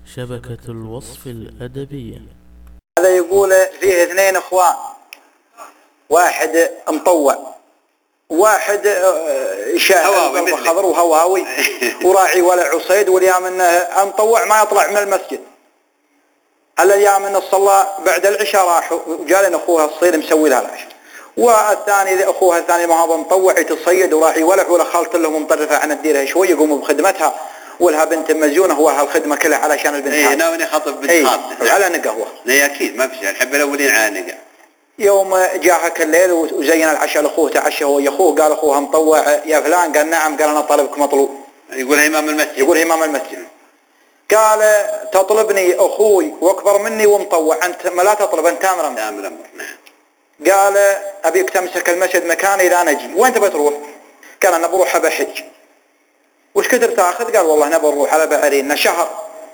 شبكة الوصف الأدبية. هذا يقول فيه اثنين اخوان، واحد مطوع، واحد شاهد خضر وهواوي وراعي ولا عصيد، واليوم انه مطوع ما يطلع من المسجد. هلا اليوم انه صلى بعد العشاء راح وجاء لنا اخوها الصغير مسوي لها العشاء، والثاني اخوها الثاني ما هو مطوع يتصيد وراعي ولع، ولا خالت له مطرفه عن الديرها شوي يقوموا بخدمتها، ولها بنت مزونه هو هالخدمه كلها علشان البنت. اي ناوي خاطب بنت خالته على نقهوه. لا اكيد ما في شيء، نحب الاولين على نقه. يوم جاءك الليل وزين العشاء لاخوه، تعشى هو يا اخوه، قال اخوها مطوع يا فلان، قال نعم، قال انا طالبك مطلوب. يقولها امام المسجد. يقولها امام المسجد. قال تطلبني اخوي واكبر مني ومطوع، انت ما لا تطلب، انت امر نعم. قال ابيك تمسك المسجد مكاني لا نجي. وين تبي تروح؟ قال انا بروح بحج. وش كثر تاخذ؟ قال والله نبي نروح على بعرينا شهر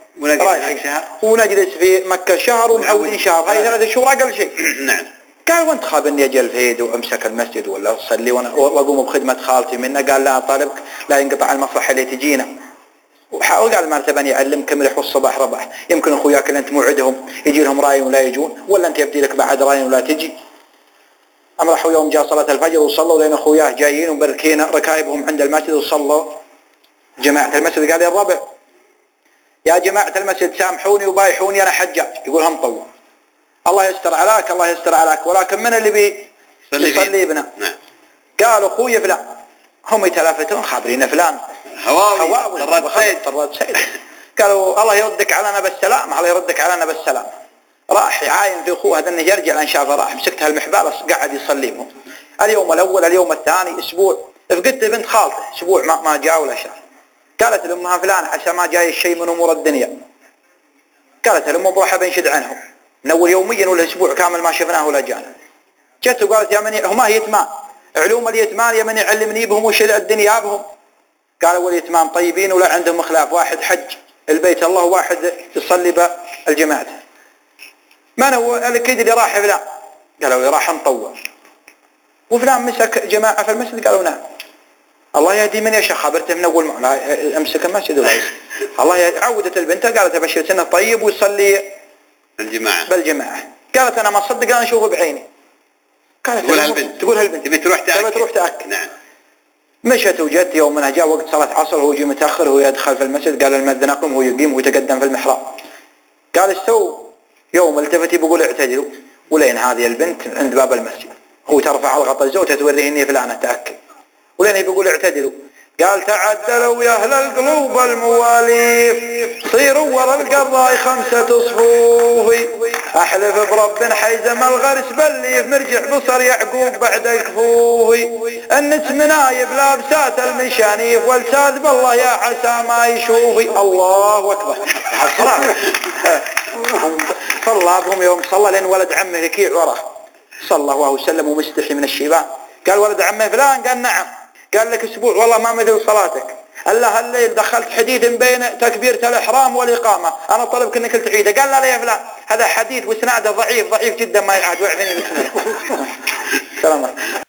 ونجلس في مكه شهر ومعودين شهر، هاي 3 شهور اقل شيء. نعم. قال وانت خاب اني اجي الفيد وامسك المسجد ولا اصلي واقوم بخدمه خالتي منه؟ قال لا طالبك لا ينقطع المصلحه اللي تجينا. وحاول قال مرتبا يعلمك ملح والصباح ربح، يمكن اخوياك اللي انت موعدهم يجي لهم راي ولا يجون، ولا انت يبدي لك بعد راي ولا تجي. راحوا يوم جاء صلاه الفجر وصلوا لين اخوياه جايين ومبركين ركايبهم عند المسجد، وصلوا جماعه المسجد. قال يا الربع يا جماعه المسجد سامحوني وبايحوني انا حجاج. يقول هم طول، الله يستر عليك الله يستر عليك، ولكن من اللي يصلي بنا؟ نعم. قال اخوي فلان. هم يتلافتون خابرين فلان هواوي طراد سيد. قالوا الله يردك علينا بالسلام، الله يردك علينا بالسلام. راح يعاين في اخوه هذا انه يرجع لان شافه، راح مسكت هالمحبال قاعد يصلي بهم. اليوم الاول اليوم الثاني اسبوع، فقدت بنت خالته اسبوع ما جاء ولا شاف. قالت لامها فلان عسى ما جاي الشيء من امور الدنيا. قالت لامه بروح بنشد عنهم من اول يوميا ولا اسبوع كامل ما شفناه ولا جانا. جت وقالت يا من هما يتمان، علوم اليتمان يا من يعلمني بهم وش الدنيا بهم. قالوا واليتمان طيبين ولا عندهم خلاف، واحد حج البيت الله وواحد يصلي بالجماعه. من هو الاكيد اللي راح فلان؟ قالوا اللي راح مطوع. وفلان مسك جماعه في المسجد؟ قالوا نعم. الله يهدي من يشاء، خبرته من اول ما امسك المسجد ولا الله عودت البنت قالت ابشر سنه طيب ويصلي بالجماعه. قالت انا ما اصدق انا اشوفه بعيني. قالت تقول هالبنت تبي تروح تاكد. نعم. مشت وجت يوم منها جاء وقت صلاه عصر وهو يجي متاخر وهو يدخل في المسجد، قال المؤذن اقم، هو يقيم ويتقدم في المحراب. قال استو. يوم التفت بيقول اعتدلوا، ولين هذه البنت عند باب المسجد، هو ترفع الغطاء زوجته توريه اني فلانه تاكد، ولين بيقول اعتدلوا. قال تعدلوا يا اهل القلوب المواليف، صيروا ورا القضاء 5 صفوف، احلف برب حيزم الغرس بليف، مرجع بصر يعقوب بعد الكفوف، النت منايب لابسات المشانيف، والساد بالله يا عسى ما يشوفي. الله اكبر. صلى بهم يوم صلى لين ولد عمه ركيع وراه صلى الله وسلم ومستحي من الشيبان. قال ولد عمه فلان؟ قال نعم. قال لك اسبوع والله ما مثل صلاتك، الا هالليل دخلت حديث بين تكبيرة الاحرام والاقامه، انا طلبك انك تعيده. قال لا يا فلان هذا حديث واسناده ضعيف جدا ما يعاد، واعفني بسم الله. سلام.